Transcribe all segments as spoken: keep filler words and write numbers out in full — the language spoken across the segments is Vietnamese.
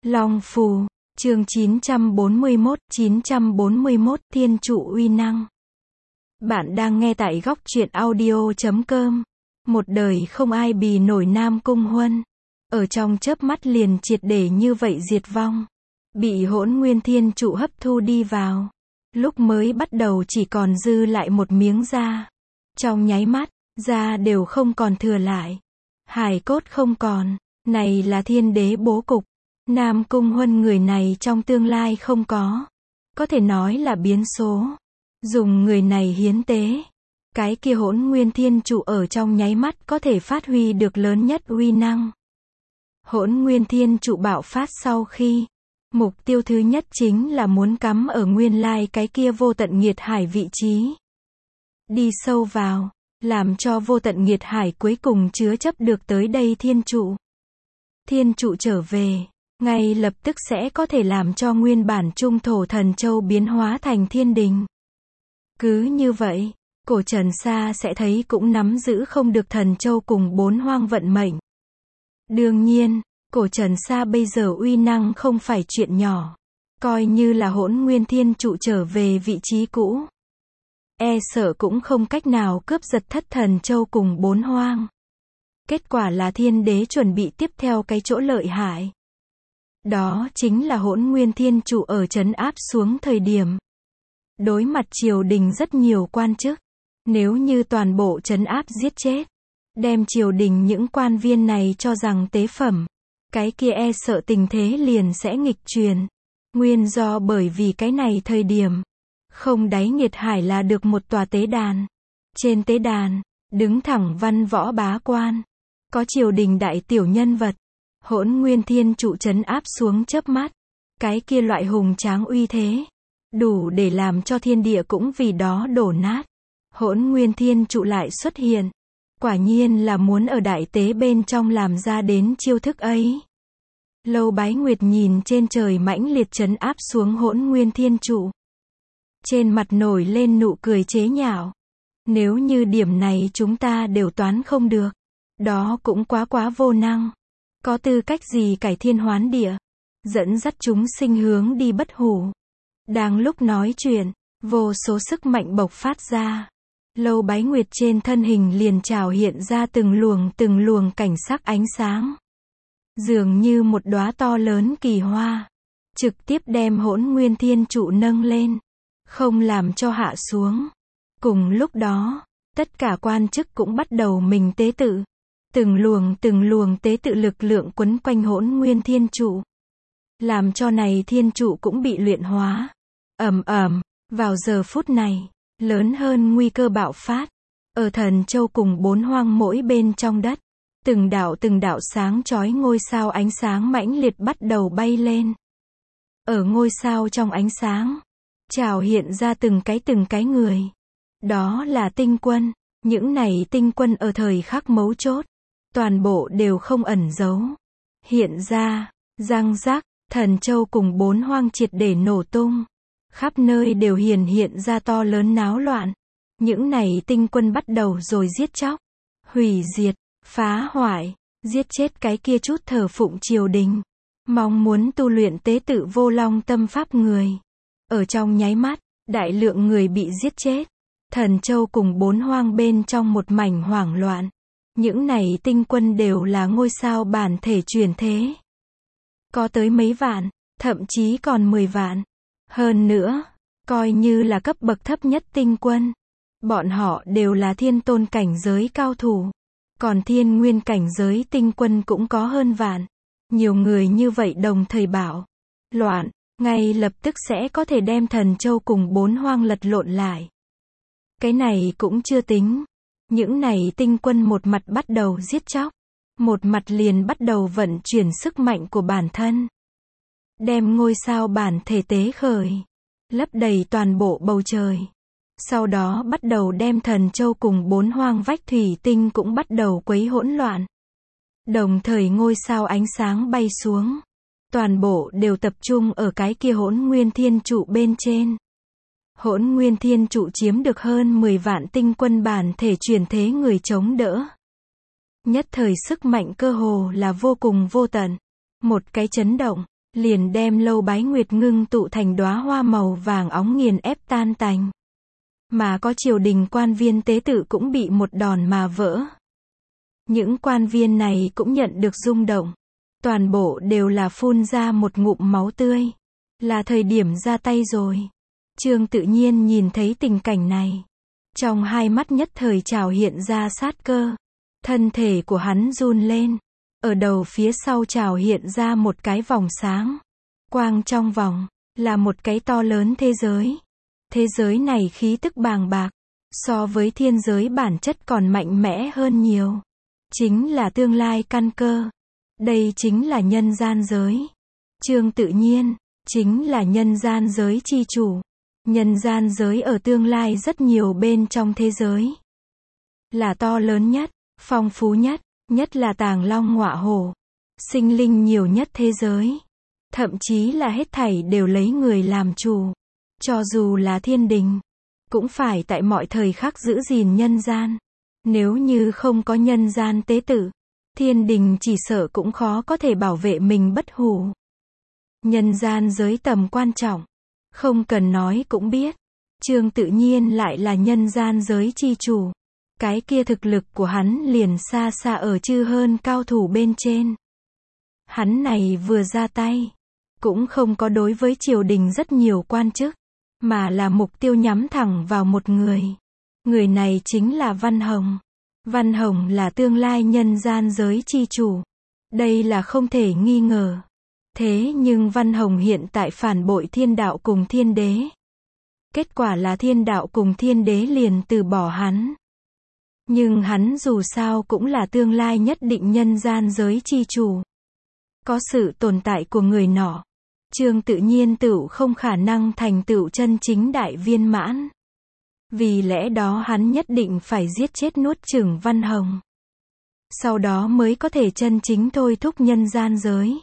Long Phù, chương chín trăm bốn mươi mốt, chín trăm bốn mươi mốt, Thiên trụ uy năng. Bạn đang nghe tại góc truyện audio chấm com. Một đời không ai bì nổi Nam Cung Huân. Ở trong chớp mắt liền triệt để như vậy diệt vong. Bị Hỗn Nguyên Thiên trụ hấp thu đi vào. Lúc mới bắt đầu chỉ còn dư lại một miếng da. Trong nháy mắt, da đều không còn thừa lại. Hài cốt không còn. Này là thiên đế bố cục. Nam Cung Huân người này trong tương lai không có. Có thể nói là biến số. Dùng người này hiến tế. Cái kia Hỗn Nguyên Thiên trụ ở trong nháy mắt có thể phát huy được lớn nhất uy năng. Hỗn Nguyên Thiên trụ bạo phát sau khi. Mục tiêu thứ nhất chính là muốn cắm ở nguyên lai cái kia vô tận nghiệt hải vị trí. Đi sâu vào. Làm cho vô tận nghiệt hải cuối cùng chứa chấp được tới đây thiên trụ. Thiên trụ trở về. Ngay lập tức sẽ có thể làm cho nguyên bản trung thổ thần châu biến hóa thành thiên đình. Cứ như vậy, cổ Trần Sa sẽ thấy cũng nắm giữ không được thần châu cùng bốn hoang vận mệnh. Đương nhiên, cổ Trần Sa bây giờ uy năng không phải chuyện nhỏ. Coi như là Hỗn Nguyên Thiên trụ trở về vị trí cũ. E sợ cũng không cách nào cướp giật thất thần châu cùng bốn hoang. Kết quả là thiên đế chuẩn bị tiếp theo cái chỗ lợi hại. Đó chính là Hỗn Nguyên Thiên trụ ở trấn áp xuống thời điểm. Đối mặt triều đình rất nhiều quan chức. Nếu như toàn bộ trấn áp giết chết. Đem triều đình những quan viên này cho rằng tế phẩm. Cái kia e sợ tình thế liền sẽ nghịch truyền. Nguyên do bởi vì cái này thời điểm. Không đáy nghiệt hải là được một tòa tế đàn. Trên tế đàn, đứng thẳng văn võ bá quan. Có triều đình đại tiểu nhân vật. Hỗn Nguyên Thiên trụ trấn áp xuống chớp mắt. Cái kia loại hùng tráng uy thế. Đủ để làm cho thiên địa cũng vì đó đổ nát. Hỗn Nguyên Thiên trụ lại xuất hiện. Quả nhiên là muốn ở đại tế bên trong làm ra đến chiêu thức ấy. Lâu Bái Nguyệt nhìn trên trời mãnh liệt trấn áp xuống Hỗn Nguyên Thiên trụ. Trên mặt nổi lên nụ cười chế nhạo. Nếu như điểm này chúng ta đều toán không được. Đó cũng quá quá vô năng. Có tư cách gì cải thiên hoán địa. Dẫn dắt chúng sinh hướng đi bất hủ. Đang lúc nói chuyện, vô số sức mạnh bộc phát ra. Lâu Bái Nguyệt trên thân hình liền trào hiện ra từng luồng từng luồng cảnh sắc ánh sáng. Dường như một đóa to lớn kỳ hoa. Trực tiếp đem Hỗn Nguyên Thiên trụ nâng lên. Không làm cho hạ xuống. Cùng lúc đó, tất cả quan chức cũng bắt đầu mình tế tự. Từng luồng từng luồng tế tự lực lượng quấn quanh Hỗn Nguyên Thiên trụ. Làm cho này thiên trụ cũng bị luyện hóa. Ầm ầm, vào giờ phút này, lớn hơn nguy cơ bạo phát. Ở thần châu cùng bốn hoang mỗi bên trong đất. Từng đạo từng đạo sáng chói ngôi sao ánh sáng mãnh liệt bắt đầu bay lên. Ở ngôi sao trong ánh sáng, trào hiện ra từng cái từng cái người. Đó là tinh quân. Những này tinh quân ở thời khắc mấu chốt. Toàn bộ đều không ẩn giấu. Hiện ra, răng rắc, thần châu cùng bốn hoang triệt để nổ tung. Khắp nơi đều hiển hiện ra to lớn náo loạn. Những này tinh quân bắt đầu rồi giết chóc. Hủy diệt, phá hoại, giết chết cái kia chút thờ phụng triều đình. Mong muốn tu luyện tế tự vô long tâm pháp người. Ở trong nháy mắt, đại lượng người bị giết chết. Thần châu cùng bốn hoang bên trong một mảnh hoảng loạn. Những này tinh quân đều là ngôi sao bản thể chuyển thế. Có tới mấy vạn, thậm chí còn mười vạn. Hơn nữa, coi như là cấp bậc thấp nhất tinh quân. Bọn họ đều là thiên tôn cảnh giới cao thủ. Còn thiên nguyên cảnh giới tinh quân cũng có hơn vạn. Nhiều người như vậy đồng thời bảo. Loạn, ngay lập tức sẽ có thể đem thần châu cùng bốn hoang lật lộn lại. Cái này cũng chưa tính. Những này tinh quân một mặt bắt đầu giết chóc. Một mặt liền bắt đầu vận chuyển sức mạnh của bản thân. Đem ngôi sao bản thể tế khởi. Lấp đầy toàn bộ bầu trời. Sau đó bắt đầu đem thần châu cùng bốn hoang vách thủy tinh cũng bắt đầu quấy hỗn loạn. Đồng thời ngôi sao ánh sáng bay xuống. Toàn bộ đều tập trung ở cái kia Hỗn Nguyên Thiên trụ bên trên. Hỗn Nguyên Thiên trụ chiếm được hơn mười vạn tinh quân bản thể chuyển thế người chống đỡ. Nhất thời sức mạnh cơ hồ là vô cùng vô tận. Một cái chấn động, liền đem Lâu Bái Nguyệt ngưng tụ thành đóa hoa màu vàng óng nghiền ép tan tành. Mà có triều đình quan viên tế tự cũng bị một đòn mà vỡ. Những quan viên này cũng nhận được rung động. Toàn bộ đều là phun ra một ngụm máu tươi. Là thời điểm ra tay rồi. Trương Tự Nhiên nhìn thấy tình cảnh này. Trong hai mắt nhất thời trào hiện ra sát cơ. Thân thể của hắn run lên. Ở đầu phía sau trào hiện ra một cái vòng sáng. Quang trong vòng, là một cái to lớn thế giới. Thế giới này khí tức bàng bạc. So với thiên giới bản chất còn mạnh mẽ hơn nhiều. Chính là tương lai căn cơ. Đây chính là nhân gian giới. Trương Tự Nhiên, chính là nhân gian giới chi chủ. Nhân gian giới ở tương lai rất nhiều bên trong thế giới. Là to lớn nhất, phong phú nhất, nhất là tàng long ngọa hổ. Sinh linh nhiều nhất thế giới. Thậm chí là hết thảy đều lấy người làm chủ. Cho dù là thiên đình, cũng phải tại mọi thời khắc giữ gìn nhân gian. Nếu như không có nhân gian tế tự, thiên đình chỉ sợ cũng khó có thể bảo vệ mình bất hủ. Nhân gian giới tầm quan trọng, không cần nói cũng biết. Trương Tự Nhiên lại là nhân gian giới chi chủ. Cái kia thực lực của hắn liền xa xa ở chư hơn cao thủ bên trên. Hắn này vừa ra tay, cũng không có đối với triều đình rất nhiều quan chức, mà là mục tiêu nhắm thẳng vào một người. Người này chính là Văn Hồng. Văn Hồng là tương lai nhân gian giới chi chủ. Đây là không thể nghi ngờ. Thế nhưng Văn Hồng hiện tại phản bội thiên đạo cùng thiên đế. Kết quả là thiên đạo cùng thiên đế liền từ bỏ hắn. Nhưng hắn dù sao cũng là tương lai nhất định nhân gian giới chi chủ. Có sự tồn tại của người nọ, Trương Tự Nhiên tựu không khả năng thành tựu chân chính đại viên mãn. Vì lẽ đó hắn nhất định phải giết chết nuốt chửng Văn Hồng. Sau đó mới có thể chân chính thôi thúc nhân gian giới.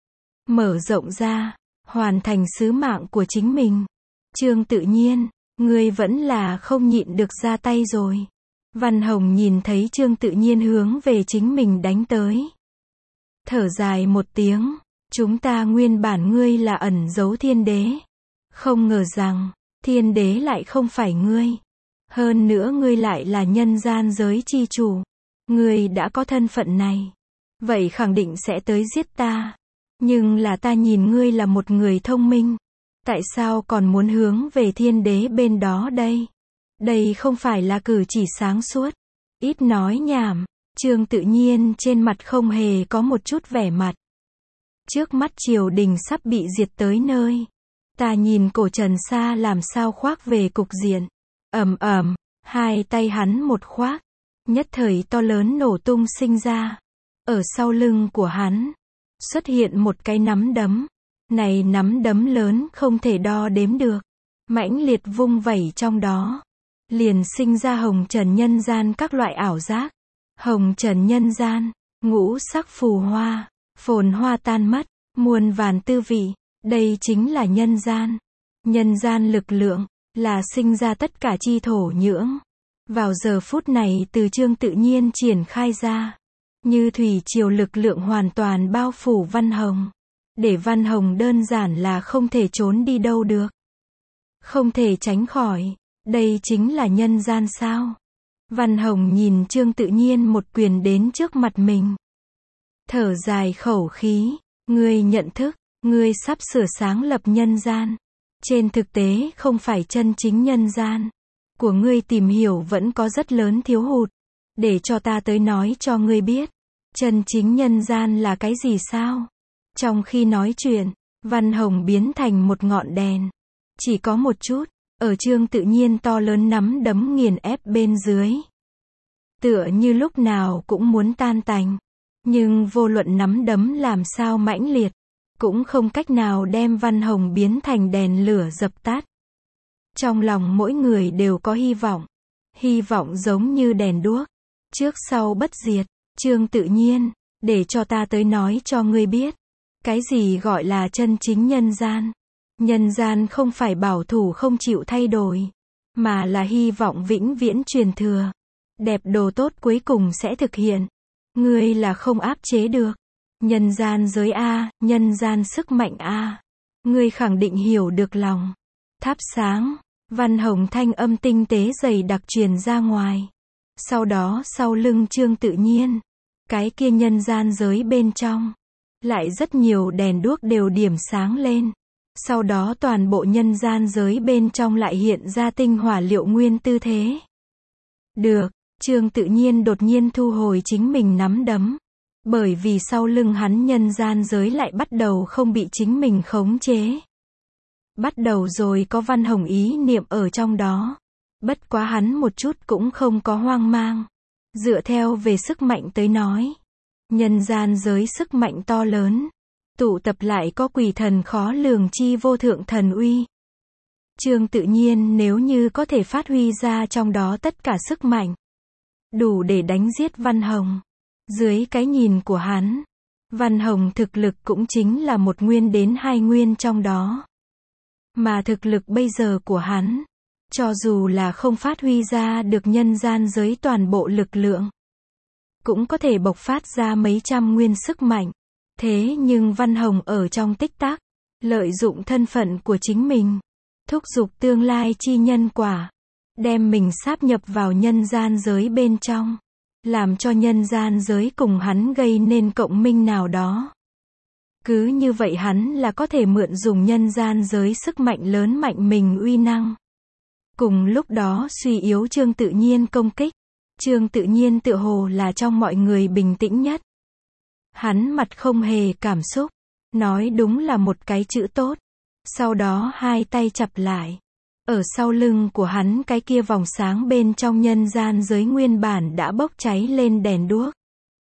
Mở rộng ra, hoàn thành sứ mạng của chính mình. Trương Tự Nhiên, ngươi vẫn là không nhịn được ra tay rồi. Văn Hồng nhìn thấy Trương Tự Nhiên hướng về chính mình đánh tới. Thở dài một tiếng, chúng ta nguyên bản ngươi là ẩn giấu thiên đế. Không ngờ rằng, thiên đế lại không phải ngươi. Hơn nữa ngươi lại là nhân gian giới chi chủ. Ngươi đã có thân phận này. Vậy khẳng định sẽ tới giết ta. Nhưng là ta nhìn ngươi là một người thông minh. Tại sao còn muốn hướng về thiên đế bên đó đây? Đây không phải là cử chỉ sáng suốt. Ít nói nhảm. Trương Tự Nhiên trên mặt không hề có một chút vẻ mặt. Trước mắt triều đình sắp bị diệt tới nơi. Ta nhìn cổ Trần Sa làm sao khoác về cục diện. Ầm ầm, hai tay hắn một khoác. Nhất thời to lớn nổ tung sinh ra. Ở sau lưng của hắn, xuất hiện một cái nắm đấm. Này nắm đấm lớn không thể đo đếm được. Mãnh liệt vung vẩy trong đó. Liền sinh ra hồng trần nhân gian các loại ảo giác. Hồng trần nhân gian, ngũ sắc phù hoa, phồn hoa tan mất, muôn vàn tư vị. Đây chính là nhân gian. Nhân gian lực lượng, là sinh ra tất cả chi thổ nhưỡng. Vào giờ phút này từ Trương Tự Nhiên triển khai ra. Như thủy triều lực lượng hoàn toàn bao phủ Văn Hồng. Để Văn Hồng đơn giản là không thể trốn đi đâu được. Không thể tránh khỏi. Đây chính là nhân gian sao? Văn Hồng nhìn Trương Tự Nhiên một quyền đến trước mặt mình. Thở dài khẩu khí. Ngươi nhận thức, ngươi sắp sửa sáng lập nhân gian. Trên thực tế không phải chân chính nhân gian. Của ngươi tìm hiểu vẫn có rất lớn thiếu hụt. Để cho ta tới nói cho ngươi biết. Chân chính nhân gian là cái gì sao? Trong khi nói chuyện, Văn Hồng biến thành một ngọn đèn. Chỉ có một chút, ở Trương Tự Nhiên to lớn nắm đấm nghiền ép bên dưới. Tựa như lúc nào cũng muốn tan tành. Nhưng vô luận nắm đấm làm sao mãnh liệt, cũng không cách nào đem Văn Hồng biến thành đèn lửa dập tắt. Trong lòng mỗi người đều có hy vọng. Hy vọng giống như đèn đuốc. Trước sau bất diệt. Trương Tự Nhiên, để cho ta tới nói cho ngươi biết. Cái gì gọi là chân chính nhân gian? Nhân gian không phải bảo thủ không chịu thay đổi, mà là hy vọng vĩnh viễn truyền thừa. Đẹp đồ tốt cuối cùng sẽ thực hiện. Ngươi là không áp chế được. Nhân gian giới a, nhân gian sức mạnh a. Ngươi khẳng định hiểu được lòng. Thắp sáng. Văn Hồng thanh âm tinh tế dày đặc truyền ra ngoài. Sau đó sau lưng Trương Tự Nhiên, cái kia nhân gian giới bên trong, lại rất nhiều đèn đuốc đều điểm sáng lên. Sau đó toàn bộ nhân gian giới bên trong lại hiện ra tinh hỏa liệu nguyên tư thế. Được, Trương Tự Nhiên đột nhiên thu hồi chính mình nắm đấm. Bởi vì sau lưng hắn nhân gian giới lại bắt đầu không bị chính mình khống chế. Bắt đầu rồi có Văn Hồng ý niệm ở trong đó. Bất quá hắn một chút cũng không có hoang mang. Dựa theo về sức mạnh tới nói. Nhân gian giới sức mạnh to lớn. Tụ tập lại có quỷ thần khó lường chi vô thượng thần uy. Trương Tự Nhiên nếu như có thể phát huy ra trong đó tất cả sức mạnh. Đủ để đánh giết Văn Hồng. Dưới cái nhìn của hắn, Văn Hồng thực lực cũng chính là một nguyên đến hai nguyên trong đó. Mà thực lực bây giờ của hắn, cho dù là không phát huy ra được nhân gian giới toàn bộ lực lượng, cũng có thể bộc phát ra mấy trăm nguyên sức mạnh. Thế nhưng Văn Hồng ở trong tích tắc, lợi dụng thân phận của chính mình, thúc giục tương lai chi nhân quả, đem mình sáp nhập vào nhân gian giới bên trong, làm cho nhân gian giới cùng hắn gây nên cộng minh nào đó. Cứ như vậy hắn là có thể mượn dùng nhân gian giới sức mạnh lớn mạnh mình uy năng. Cùng lúc đó suy yếu Trương Tự Nhiên công kích. Trương Tự Nhiên tựa hồ là trong mọi người bình tĩnh nhất. Hắn mặt không hề cảm xúc, nói đúng là một cái chữ tốt. Sau đó hai tay chặp lại. Ở sau lưng của hắn cái kia vòng sáng bên trong nhân gian giới nguyên bản đã bốc cháy lên đèn đuốc.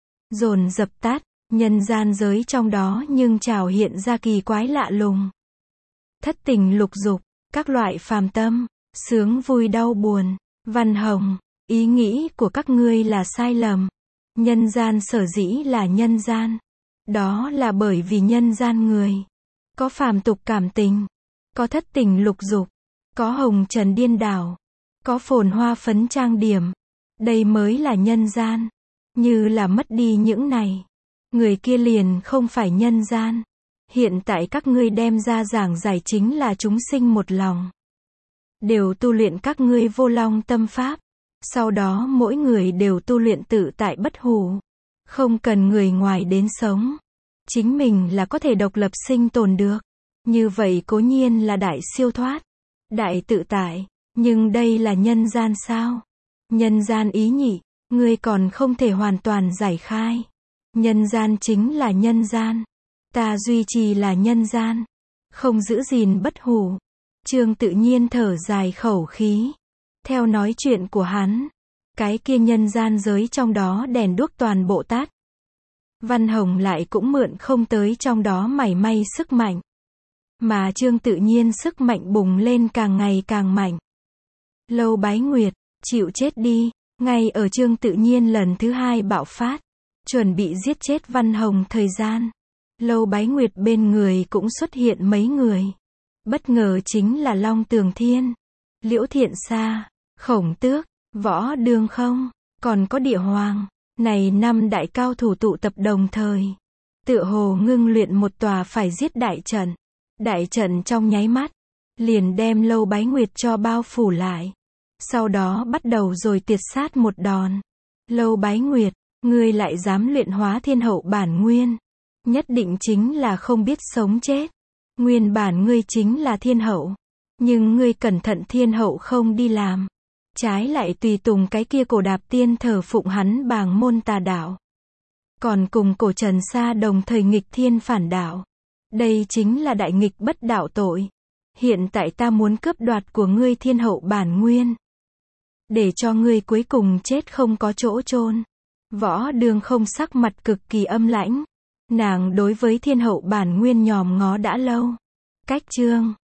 Dồn dập tắt, nhân gian giới trong đó nhưng trào hiện ra kỳ quái lạ lùng. Thất tình lục dục, các loại phàm tâm, sướng vui đau buồn. Văn Hồng, ý nghĩ của các ngươi là sai lầm. Nhân gian sở dĩ là nhân gian. Đó là bởi vì nhân gian người có phàm tục cảm tình, có thất tình lục dục, có hồng trần điên đảo, có phồn hoa phấn trang điểm. Đây mới là nhân gian. Như là mất đi những này, người kia liền không phải nhân gian. Hiện tại các ngươi đem ra giảng giải chính là chúng sinh một lòng, đều tu luyện các ngươi vô long tâm pháp. Sau đó mỗi người đều tu luyện tự tại bất hủ, không cần người ngoài đến sống. Chính mình là có thể độc lập sinh tồn được. Như vậy cố nhiên là đại siêu thoát, đại tự tại. Nhưng đây là nhân gian sao? Nhân gian ý nhị, ngươi còn không thể hoàn toàn giải khai. Nhân gian chính là nhân gian. Ta duy trì là nhân gian, không giữ gìn bất hủ. Trương Tự Nhiên thở dài khẩu khí. Theo nói chuyện của hắn, cái kia nhân gian giới trong đó đèn đuốc toàn bộ tắt. Văn Hồng lại cũng mượn không tới trong đó mảy may sức mạnh. Mà Trương Tự Nhiên sức mạnh bùng lên càng ngày càng mạnh. Lâu Bái Nguyệt, chịu chết đi. Ngay ở Trương Tự Nhiên lần thứ hai bạo phát, chuẩn bị giết chết Văn Hồng thời gian, Lâu Bái Nguyệt bên người cũng xuất hiện mấy người. Bất ngờ chính là Long Tường Thiên, Liễu Thiện Sa, Khổng Tước, Võ Đường Không, còn có Địa Hoàng. Này năm đại cao thủ tụ tập đồng thời, tựa hồ ngưng luyện một tòa phải giết đại trận. Đại trận trong nháy mắt, liền đem Lâu Bái Nguyệt cho bao phủ lại. Sau đó bắt đầu rồi tiệt sát một đòn. Lâu Bái Nguyệt, ngươi lại dám luyện hóa thiên hậu bản nguyên. Nhất định chính là không biết sống chết. Nguyên bản ngươi chính là thiên hậu. Nhưng ngươi cẩn thận thiên hậu không đi làm. Trái lại tùy tùng cái kia cổ đạp tiên thờ phụng hắn bàng môn tà đạo. Còn cùng cổ Trần Sa đồng thời nghịch thiên phản đạo. Đây chính là đại nghịch bất đạo tội. Hiện tại ta muốn cướp đoạt của ngươi thiên hậu bản nguyên, để cho ngươi cuối cùng chết không có chỗ chôn. Võ Đường Không sắc mặt cực kỳ âm lãnh. Nàng đối với thiên hậu bản nguyên nhòm ngó đã lâu. Cách chương